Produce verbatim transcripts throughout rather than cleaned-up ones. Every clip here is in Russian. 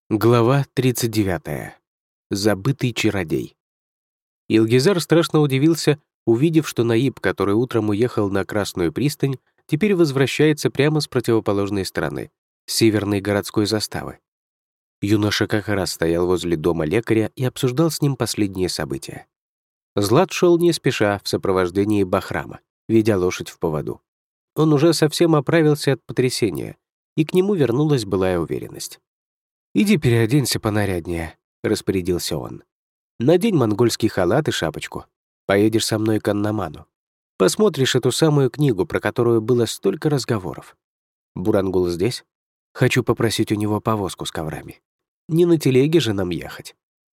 Глава тридцать девятая. Забытый чародей. Илгизар страшно удивился, увидев, что Наиб, который утром уехал на Красную пристань, теперь возвращается прямо с противоположной стороны, с северной городской заставы. Юноша как раз стоял возле дома лекаря и обсуждал с ним последние события. Злат шел не спеша в сопровождении Бахрама, ведя лошадь в поводу. Он уже совсем оправился от потрясения, и к нему вернулась былая уверенность. «Иди переоденься понаряднее», — распорядился он. «Надень монгольский халат и шапочку. Поедешь со мной к Аннаману. Посмотришь эту самую книгу, про которую было столько разговоров. Бурангул здесь? Хочу попросить у него повозку с коврами. Не на телеге же нам ехать.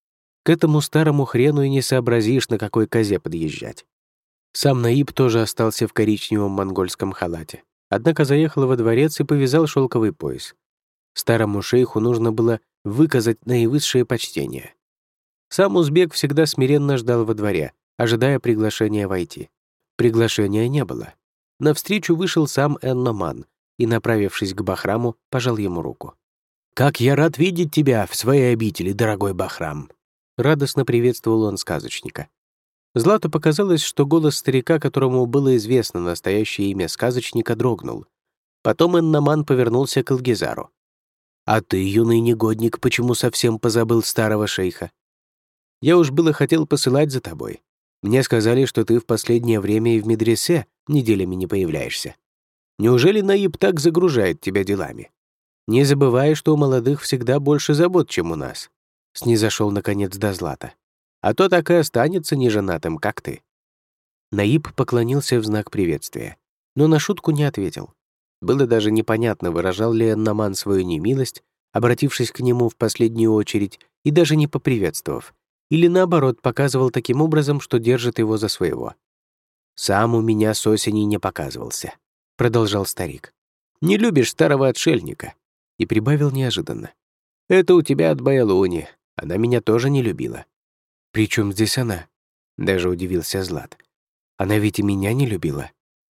К этому старому хрену и не сообразишь, на какой козе подъезжать». Сам Наиб тоже остался в коричневом монгольском халате, однако заехал во дворец и повязал шелковый пояс. Старому шейху нужно было выказать наивысшее почтение. Сам узбек всегда смиренно ждал во дворе, ожидая приглашения войти. Приглашения не было. Навстречу вышел сам Эн-Номан и, направившись к Бахраму, пожал ему руку. «Как я рад видеть тебя в своей обители, дорогой Бахрам!» Радостно приветствовал он сказочника. Злату показалось, что голос старика, которому было известно настоящее имя сказочника, дрогнул. Потом Эн-Номан повернулся к Илгизару. «А ты, юный негодник, почему совсем позабыл старого шейха? Я уж было хотел посылать за тобой. Мне сказали, что ты в последнее время и в медресе неделями не появляешься. Неужели Наиб так загружает тебя делами? Не забывай, что у молодых всегда больше забот, чем у нас». Снизошел, наконец, до Злата. «А то так и останется неженатым, как ты». Наиб поклонился в знак приветствия, но на шутку не ответил. Было даже непонятно, выражал ли Эн-Номан свою немилость, обратившись к нему в последнюю очередь и даже не поприветствовав, или наоборот показывал таким образом, что держит его за своего. «Сам у меня с осени не показывался», — продолжал старик. «Не любишь старого отшельника», — и прибавил неожиданно. «Это у тебя от Байлуни, она меня тоже не любила». «При чем здесь она?» — даже удивился Злат. «Она ведь и меня не любила».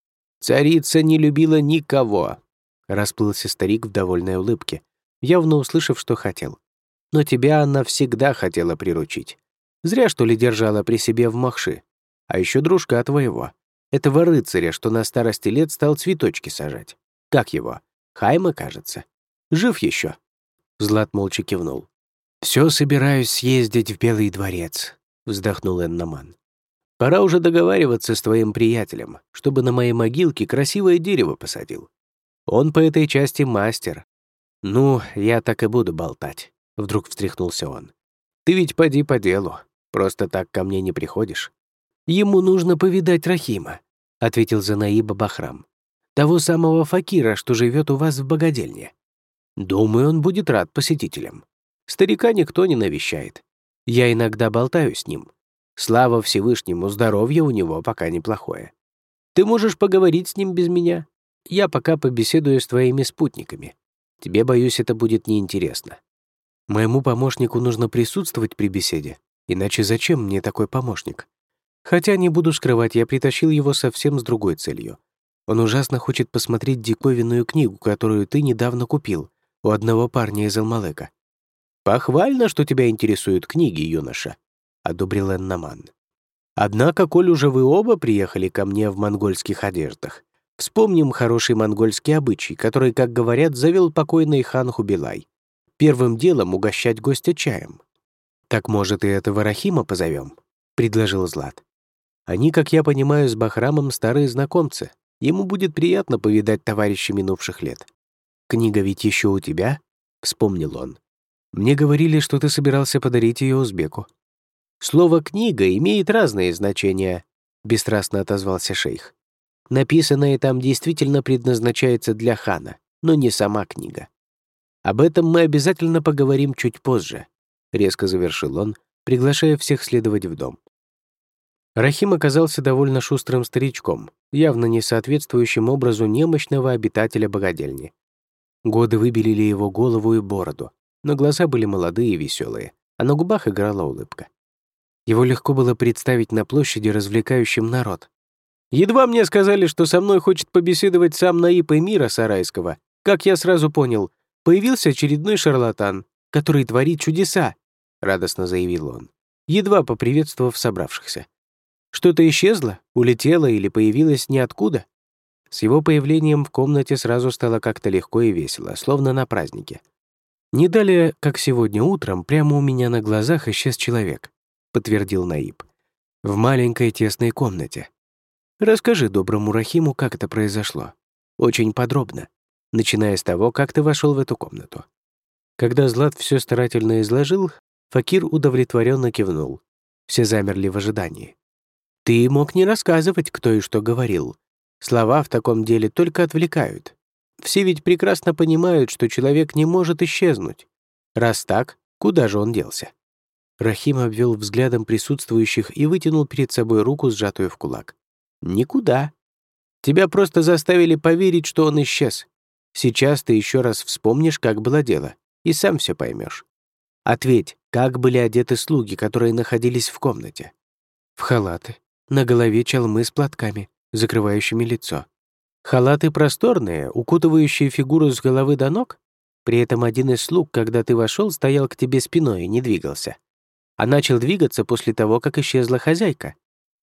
«Царица не любила никого», — расплылся старик в довольной улыбке, явно услышав, что хотел. «Но тебя она всегда хотела приручить. Зря, что ли, держала при себе в махши. А еще дружка твоего, этого рыцаря, что на старости лет стал цветочки сажать. Как его? Хайма, кажется. Жив еще?» Злат молча кивнул. «Все собираюсь съездить в Белый дворец», — вздохнул Эн-Номан. «Пора уже договариваться с твоим приятелем, чтобы на моей могилке красивое дерево посадил. Он по этой части мастер». «Ну, я так и буду болтать», — вдруг встряхнулся он. «Ты ведь поди по делу, просто так ко мне не приходишь». «Ему нужно повидать Рахима», — ответил за Наиба Бахрам. «Того самого факира, что живет у вас в богадельне. Думаю, он будет рад посетителям. Старика никто не навещает. Я иногда болтаю с ним. Слава Всевышнему, здоровье у него пока неплохое. Ты можешь поговорить с ним без меня. Я пока побеседую с твоими спутниками. Тебе, боюсь, это будет неинтересно. Моему помощнику нужно присутствовать при беседе, иначе зачем мне такой помощник? Хотя, не буду скрывать, я притащил его совсем с другой целью. Он ужасно хочет посмотреть диковинную книгу, которую ты недавно купил у одного парня из Алмалека. Похвально, что тебя интересуют книги, юноша», — одобрил Эн-Номан. «Однако, коль уже вы оба приехали ко мне в монгольских одеждах, вспомним хороший монгольский обычай, который, как говорят, завел покойный хан Хубилай. Первым делом угощать гостя чаем». «Так, может, и этого Рахима позовем?» — предложил Злат. «Они, как я понимаю, с Бахрамом старые знакомцы. Ему будет приятно повидать товарищей минувших лет. Книга ведь еще у тебя?» — вспомнил он. «Мне говорили, что ты собирался подарить ее узбеку». «Слово «книга» имеет разные значения», — бесстрастно отозвался шейх. «Написанное там действительно предназначается для хана, но не сама книга. Об этом мы обязательно поговорим чуть позже», — резко завершил он, приглашая всех следовать в дом. Рахим оказался довольно шустрым старичком, явно не соответствующим образу немощного обитателя богадельни. Годы выбелили его голову и бороду, но глаза были молодые и веселые, а на губах играла улыбка. Его легко было представить на площади развлекающим народ. Едва мне сказали, что со мной хочет побеседовать сам Наиб эмира Сарайского, как я сразу понял, появился очередной шарлатан. который творит чудеса», — радостно заявил он, едва поприветствовав собравшихся. «Что-то исчезло, улетело или появилось ниоткуда?» С его появлением в комнате сразу стало как-то легко и весело, словно на празднике. «Не далее, как сегодня утром, прямо у меня на глазах исчез человек», — подтвердил Наиб. «В маленькой тесной комнате. Расскажи доброму Рахиму, как это произошло. Очень подробно, начиная с того, как ты вошел в эту комнату». Когда Злат все старательно изложил, Факир удовлетворенно кивнул. Все замерли в ожидании. «Ты мог не рассказывать, кто и что говорил. Слова в таком деле только отвлекают. Все ведь прекрасно понимают, что человек не может исчезнуть. Раз так, куда же он делся?» Рахим обвел взглядом присутствующих и вытянул перед собой руку, сжатую в кулак. «Никуда. Тебя просто заставили поверить, что он исчез. Сейчас ты еще раз вспомнишь, как было дело, и сам все поймешь. Ответь, как были одеты слуги, которые находились в комнате?» «В халаты. На голове чалмы с платками, закрывающими лицо. Халаты просторные, укутывающие фигуру с головы до ног? При этом один из слуг, когда ты вошел, стоял к тебе спиной и не двигался. А начал двигаться после того, как исчезла хозяйка.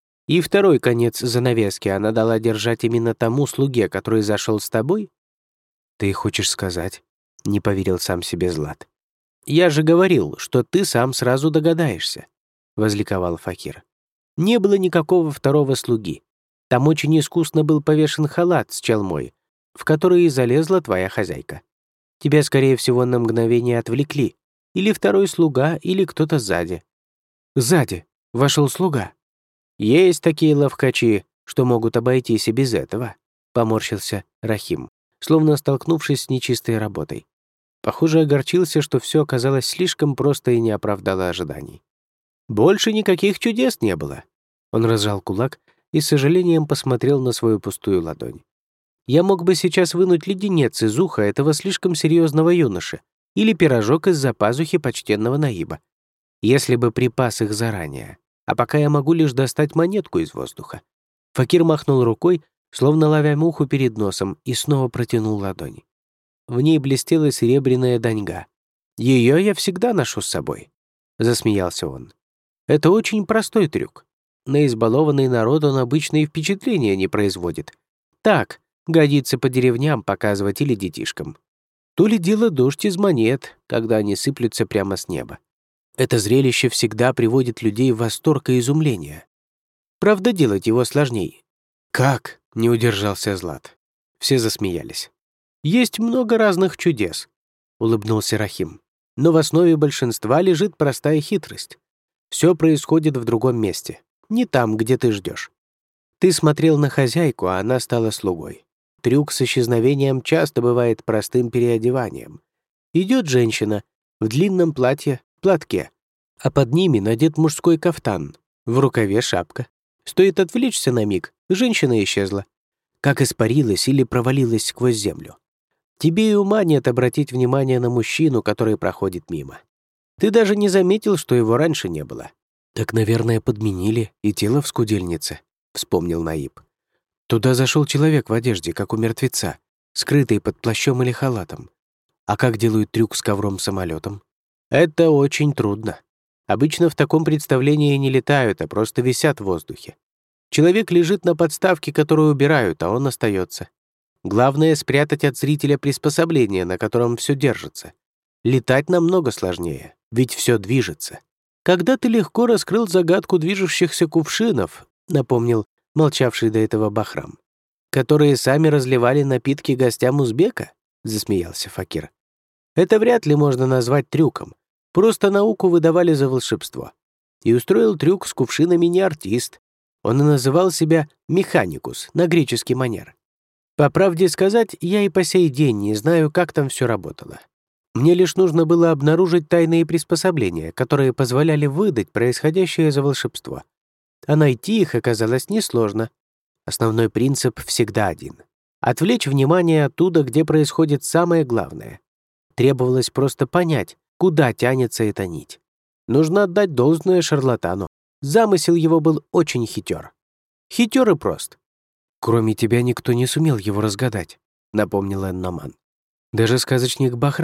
И второй конец занавески она дала держать именно тому слуге, который зашел с тобой?» «Ты хочешь сказать?» — не поверил сам себе Злат. «Я же говорил, что ты сам сразу догадаешься», — возликовал Факир. «Не было никакого второго слуги. Там очень искусно был повешен халат с чалмой, в который и залезла твоя хозяйка. Тебя, скорее всего, на мгновение отвлекли. Или второй слуга, или кто-то сзади». «Сзади вошел слуга». «Есть такие ловкачи, что могут обойтись и без этого», — поморщился Рахим, словно столкнувшись с нечистой работой. Похоже, огорчился, что все оказалось слишком просто и не оправдало ожиданий. «Больше никаких чудес не было». Он разжал кулак и с сожалением посмотрел на свою пустую ладонь. «Я мог бы сейчас вынуть леденец из уха этого слишком серьезного юноши или пирожок из-за пазухи почтенного Наиба, если бы припас их заранее. А пока я могу лишь достать монетку из воздуха». Факир махнул рукой, словно ловя муху перед носом, и снова протянул ладонь. В ней блестела серебряная даньга. «Ее я всегда ношу с собой», — засмеялся он. «Это очень простой трюк. На избалованный народ он обычно и впечатления не производит. Так, годится по деревням показывать или детишкам. То ли дело дождь из монет, когда они сыплются прямо с неба. Это зрелище всегда приводит людей в восторг и изумление. Правда, делать его сложней». «Как?» — не удержался Злат. Все засмеялись. «Есть много разных чудес», — улыбнулся Рахим. «Но в основе большинства лежит простая хитрость. Все происходит в другом месте, не там, где ты ждешь. Ты смотрел на хозяйку, а она стала слугой. Трюк с исчезновением часто бывает простым переодеванием. Идет женщина в длинном платье, платке, а под ними надет мужской кафтан, в рукаве шапка. Стоит отвлечься на миг, женщина исчезла. Как испарилась или провалилась сквозь землю. Тебе и ума нет обратить внимание на мужчину, который проходит мимо. Ты даже не заметил, что его раньше не было». «Так, наверное, подменили и тело в скудельнице», — вспомнил Наиб. «Туда зашел человек в одежде, как у мертвеца, скрытый под плащом или халатом. А как делают трюк с ковром-самолетом?» «Это очень трудно. Обычно в таком представлении не летают, а просто висят в воздухе. Человек лежит на подставке, которую убирают, а он остается. Главное — спрятать от зрителя приспособление, на котором все держится. Летать намного сложнее, ведь все движется. Когда ты легко раскрыл загадку движущихся кувшинов, напомнил молчавший до этого Бахрам, которые сами разливали напитки гостям узбека, засмеялся Факир. Это вряд ли можно назвать трюком. Просто науку выдавали за волшебство. И устроил трюк с кувшинами не артист. Он и называл себя механикус на греческий манер. По правде сказать, я и по сей день не знаю, как там все работало. Мне лишь нужно было обнаружить тайные приспособления, которые позволяли выдать происходящее за волшебство. А найти их оказалось несложно. Основной принцип всегда один — отвлечь внимание оттуда, где происходит самое главное. Требовалось просто понять, куда тянется эта нить. Нужно отдать должное шарлатану. Замысел его был очень хитер. Хитер и прост. «Кроме тебя никто не сумел его разгадать», — напомнил Энноман. «Даже сказочник Бахрам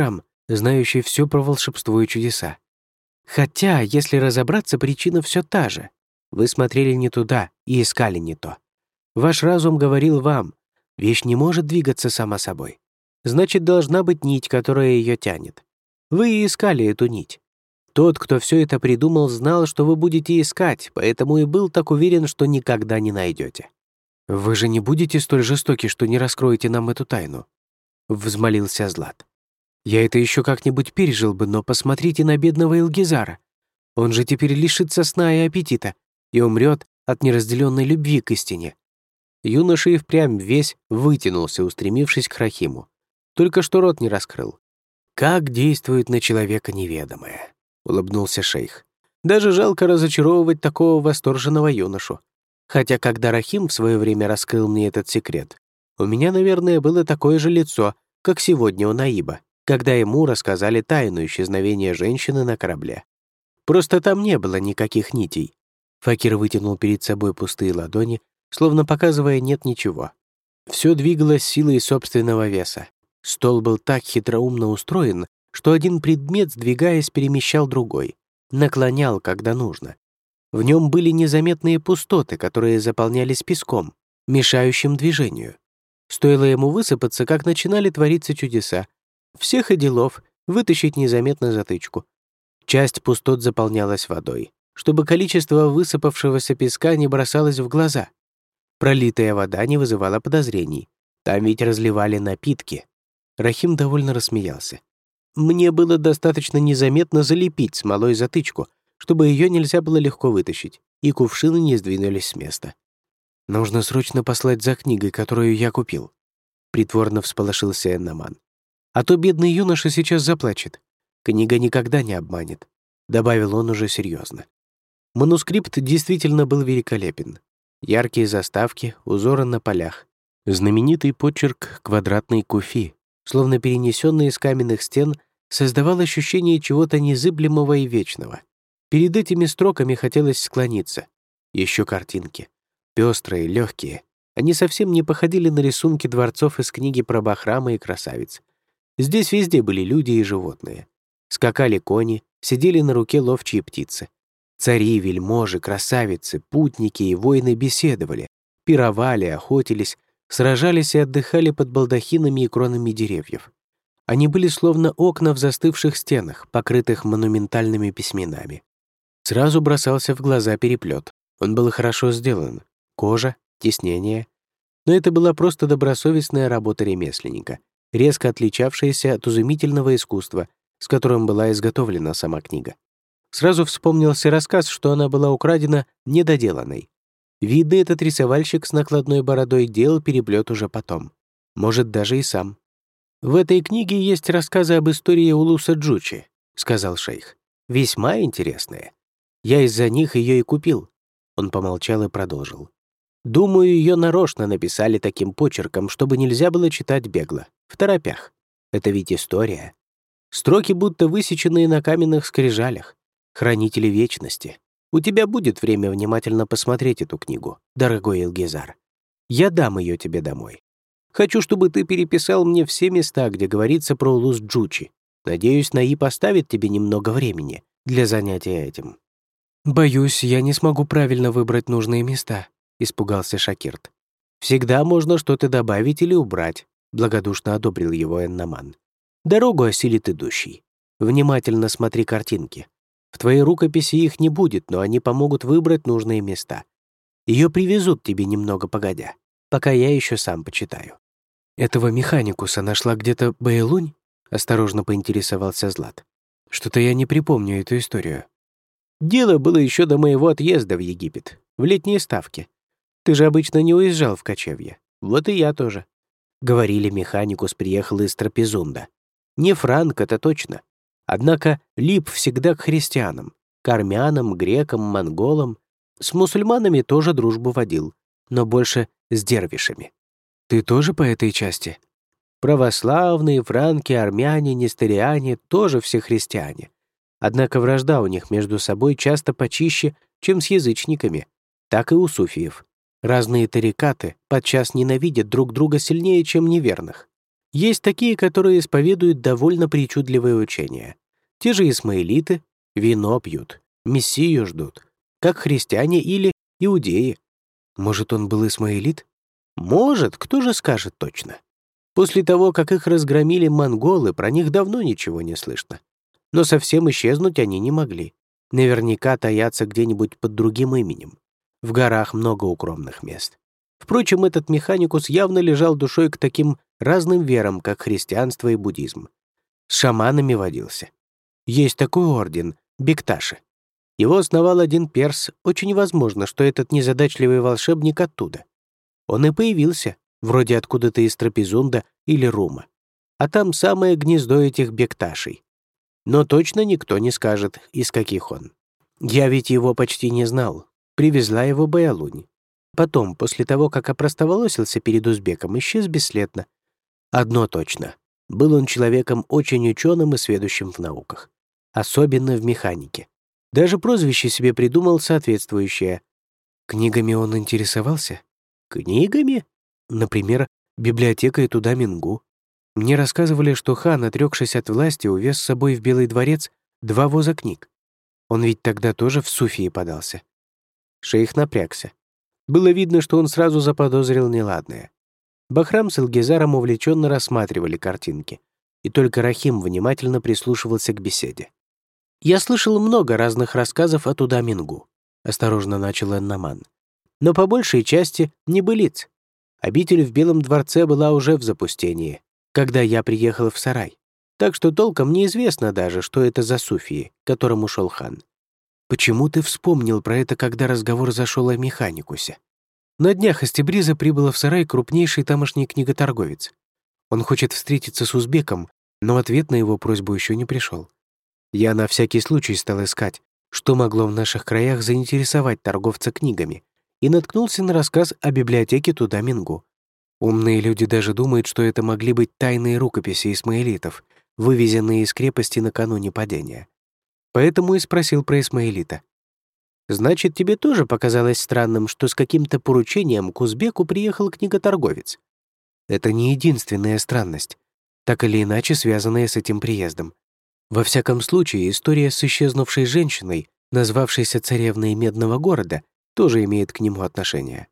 знающий все про волшебство и чудеса. Хотя, если разобраться, причина все та же. Вы смотрели не туда и искали не то. Ваш разум говорил вам, вещь не может двигаться сама собой. Значит, должна быть нить, которая ее тянет. Вы и искали эту нить. Тот, кто все это придумал, знал, что вы будете искать, поэтому и был так уверен, что никогда не найдете. «Вы же не будете столь жестоки, что не раскроете нам эту тайну?» — взмолился Злат. «Я это еще как-нибудь пережил бы, но посмотрите на бедного Илгизара. Он же теперь лишится сна и аппетита и умрет от неразделенной любви к истине». Юноша и впрямь весь вытянулся, устремившись к Рахиму. Только что рот не раскрыл. «Как действует на человека неведомое», — улыбнулся шейх. «Даже жалко разочаровывать такого восторженного юношу. Хотя, когда Рахим в свое время раскрыл мне этот секрет, у меня, наверное, было такое же лицо, как сегодня у Наиба, когда ему рассказали тайну исчезновения женщины на корабле. Просто там не было никаких нитей». Факир вытянул перед собой пустые ладони, словно показывая «нет ничего». Все двигалось силой собственного веса. Стол был так хитроумно устроен, что один предмет, сдвигаясь, перемещал другой, наклонял, когда нужно. В нем были незаметные пустоты, которые заполнялись песком, мешающим движению. Стоило ему высыпаться, как начинали твориться чудеса. Всех и делов вытащить незаметно затычку. Часть пустот заполнялась водой, чтобы количество высыпавшегося песка не бросалось в глаза. Пролитая вода не вызывала подозрений. Там ведь разливали напитки. Рахим довольно рассмеялся. Мне было достаточно незаметно залепить смолой затычку, чтобы ее нельзя было легко вытащить, и кувшины не сдвинулись с места. «Нужно срочно послать за книгой, которую я купил», — притворно всполошился Эннаман. «А то бедный юноша сейчас заплачет. Книга никогда не обманет», — добавил он уже серьезно. Манускрипт действительно был великолепен. Яркие заставки, узоры на полях, знаменитый почерк квадратной куфи, словно перенесенный из каменных стен, создавал ощущение чего-то незыблемого и вечного. Перед этими строками хотелось склониться. Еще картинки. Пестрые, легкие. Они совсем не походили на рисунки дворцов из книги про Бахрама и красавиц. Здесь везде были люди и животные. Скакали кони, сидели на руке ловчие птицы. Цари, вельможи, красавицы, путники и воины беседовали, пировали, охотились, сражались и отдыхали под балдахинами и кронами деревьев. Они были словно окна в застывших стенах, покрытых монументальными письменами. Сразу бросался в глаза переплет. Он был хорошо сделан. Кожа, тиснение. Но это была просто добросовестная работа ремесленника, резко отличавшаяся от изумительного искусства, с которым была изготовлена сама книга. Сразу вспомнился рассказ, что она была украдена недоделанной. Видно, этот рисовальщик с накладной бородой делал переплет уже потом. Может, даже и сам. «В этой книге есть рассказы об истории Улуса Джучи», — сказал шейх. «Весьма интересные. Я из-за них ее и купил». Он помолчал и продолжил. «Думаю, ее нарочно написали таким почерком, чтобы нельзя было читать бегло, второпях. Это ведь история. Строки будто высеченные на каменных скрижалях. Хранители вечности. У тебя будет время внимательно посмотреть эту книгу, дорогой Илгизар. Я дам ее тебе домой. Хочу, чтобы ты переписал мне все места, где говорится про Улус Джучи. Надеюсь, Наиб оставит тебе немного времени для занятия этим». «Боюсь, я не смогу правильно выбрать нужные места», — испугался Шакирт. «Всегда можно что-то добавить или убрать», — благодушно одобрил его Эннаман. «Дорогу осилит идущий. Внимательно смотри картинки. В твоей рукописи их не будет, но они помогут выбрать нужные места. Ее привезут тебе немного погодя, пока я еще сам почитаю». «Этого механикуса нашла где-то Бэйлунь?» — осторожно поинтересовался Злат. «Что-то я не припомню эту историю». «Дело было еще до моего отъезда в Египет, в летние ставки. Ты же обычно не уезжал в кочевье. Вот и я тоже. Говорили, механикус приехал из Трапезунда. Не франк, это точно. Однако лип всегда к христианам, к армянам, грекам, монголам. С мусульманами тоже дружбу водил, но больше с дервишами». «Ты тоже по этой части?» «Православные, франки, армяне, несториане — тоже все христиане. Однако вражда у них между собой часто почище, чем с язычниками. Так и у суфиев. Разные тарикаты подчас ненавидят друг друга сильнее, чем неверных. Есть такие, которые исповедуют довольно причудливые учения. Те же исмаилиты вино пьют, мессию ждут, как христиане или иудеи. Может, он был исмаилит? Может, кто же скажет точно. После того, как их разгромили монголы, про них давно ничего не слышно. Но совсем исчезнуть они не могли. Наверняка таятся где-нибудь под другим именем. В горах много укромных мест. Впрочем, этот механикус явно лежал душой к таким разным верам, как христианство и буддизм. С шаманами водился. Есть такой орден — Бекташи. Его основал один перс, очень возможно, что этот незадачливый волшебник оттуда. Он и появился, вроде откуда-то из Трапезунда или Рума. А там самое гнездо этих Бекташей. Но точно никто не скажет, из каких он. Я ведь его почти не знал. Привезла его Баялунь. Потом, после того, как опростоволосился перед узбеком, исчез бесследно. Одно точно. Был он человеком очень ученым и сведущим в науках. Особенно в механике. Даже прозвище себе придумал соответствующее. Книгами он интересовался? Книгами? Например, библиотекой Туда-Мингу. Мне рассказывали, что хан, отрекшись от власти, увез с собой в Белый дворец два воза книг. Он ведь тогда тоже в суфии подался. Шейх напрягся. Было видно, что он сразу заподозрил неладное. Бахрам с Илгизаром увлеченно рассматривали картинки, и только Рахим внимательно прислушивался к беседе. «Я слышал много разных рассказов о Туда-Мингу», — осторожно начал Эннаман. «Но по большей части небылиц. Обитель в Белом дворце была уже в запустении, когда я приехал в сарай. Так что толком неизвестно даже, что это за суфии, к которым ушел хан. Почему ты вспомнил про это, когда разговор зашел о механикусе? На днях из Тебриза прибыл в сарай крупнейший тамошний книготорговец. Он хочет встретиться с узбеком, но ответ на его просьбу еще не пришел. Я на всякий случай стал искать, что могло в наших краях заинтересовать торговца книгами, и наткнулся на рассказ о библиотеке Туда-Мингу. Умные люди даже думают, что это могли быть тайные рукописи исмаилитов, вывезенные из крепости накануне падения. Поэтому и спросил про исмаилита. «Значит, тебе тоже показалось странным, что с каким-то поручением к узбеку приехал книготорговец?» Это не единственная странность, так или иначе связанная с этим приездом. Во всяком случае, история с исчезнувшей женщиной, назвавшейся царевной Медного города, тоже имеет к нему отношение.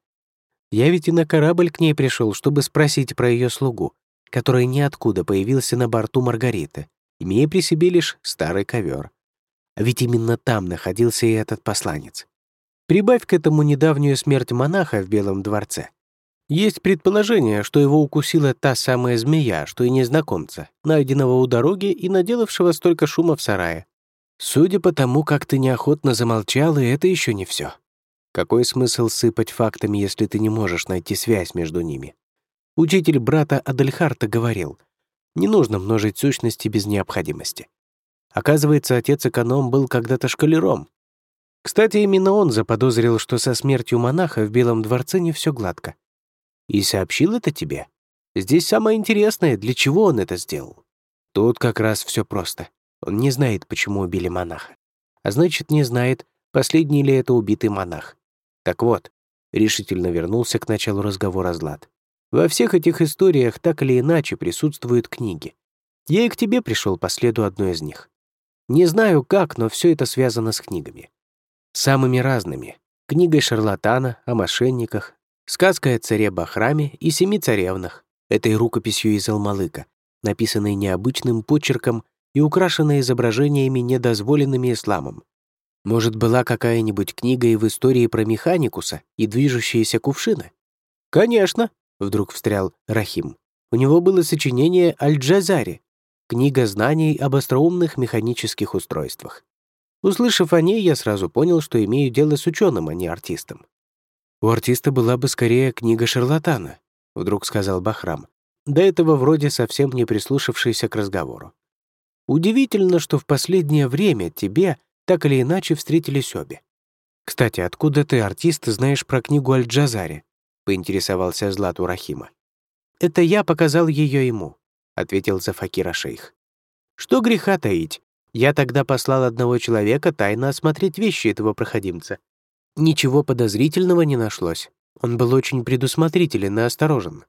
Я ведь и на корабль к ней пришел, чтобы спросить про ее слугу, который ниоткуда появился на борту Маргариты, имея при себе лишь старый ковер. А ведь именно там находился и этот посланец. Прибавь к этому недавнюю смерть монаха в Белом дворце. Есть предположение, что его укусила та самая змея, что и незнакомца, найденного у дороги и наделавшего столько шума в сарае. Судя по тому, как ты неохотно замолчал, и это еще не все. Какой смысл сыпать фактами, если ты не можешь найти связь между ними? Учитель брата Адельхарта говорил, не нужно множить сущности без необходимости. Оказывается, отец-эконом был когда-то школяром. Кстати, именно он заподозрил, что со смертью монаха в Белом дворце не все гладко. И сообщил это тебе? Здесь самое интересное, для чего он это сделал. Тут как раз все просто. Он не знает, почему убили монаха. А значит, не знает, последний ли это убитый монах. Так вот, решительно вернулся к началу разговора Злат. Во всех этих историях так или иначе присутствуют книги. Я и к тебе пришел по следу одной из них. Не знаю как, но все это связано с книгами. Самыми разными. Книгой шарлатана о мошенниках, сказкой о царе Бахраме и семи царевнах, этой рукописью из Алмалыка, написанной необычным почерком и украшенной изображениями, недозволенными исламом. Может, была какая-нибудь книга и в истории про механикуса и движущиеся кувшины? «Конечно», — вдруг встрял Рахим. «У него было сочинение «Аль-Джазари», книга знаний об остроумных механических устройствах. Услышав о ней, я сразу понял, что имею дело с ученым, а не артистом». «У артиста была бы скорее книга шарлатана», — вдруг сказал Бахрам, до этого вроде совсем не прислушавшийся к разговору. «Удивительно, что в последнее время тебе так или иначе встретились обе. Кстати, откуда ты, артист, знаешь про книгу Аль-Джазари?» — поинтересовался Злат у Рахима. «Это я показал ее ему», — ответил Зафакира шейх. «Что греха таить? Я тогда послал одного человека тайно осмотреть вещи этого проходимца. Ничего подозрительного не нашлось. Он был очень предусмотрителен и осторожен.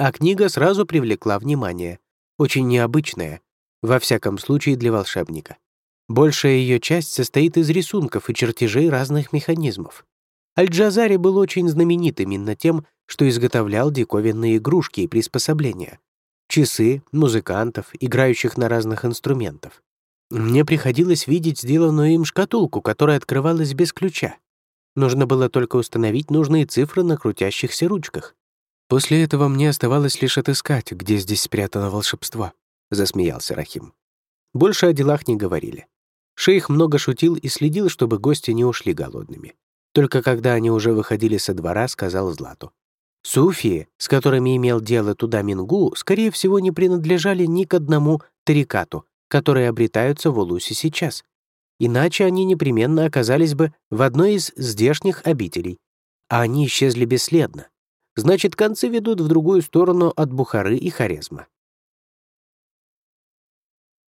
А книга сразу привлекла внимание. Очень необычная, во всяком случае для волшебника. Большая ее часть состоит из рисунков и чертежей разных механизмов. Аль-Джазари был очень знаменит именно тем, что изготовлял диковинные игрушки и приспособления. Часы, музыкантов, играющих на разных инструментах. Мне приходилось видеть сделанную им шкатулку, которая открывалась без ключа. Нужно было только установить нужные цифры на крутящихся ручках. После этого мне оставалось лишь отыскать, где здесь спрятано волшебство, — засмеялся Рахим. Больше о делах не говорили. Шейх много шутил и следил, чтобы гости не ушли голодными. Только когда они уже выходили со двора, сказал Злату: «Суфии, с которыми имел дело туда Мингу, скорее всего, не принадлежали ни к одному тарикату, которые обретаются в Улусе сейчас. Иначе они непременно оказались бы в одной из здешних обителей. А они исчезли бесследно. Значит, концы ведут в другую сторону от Бухары и Хорезма.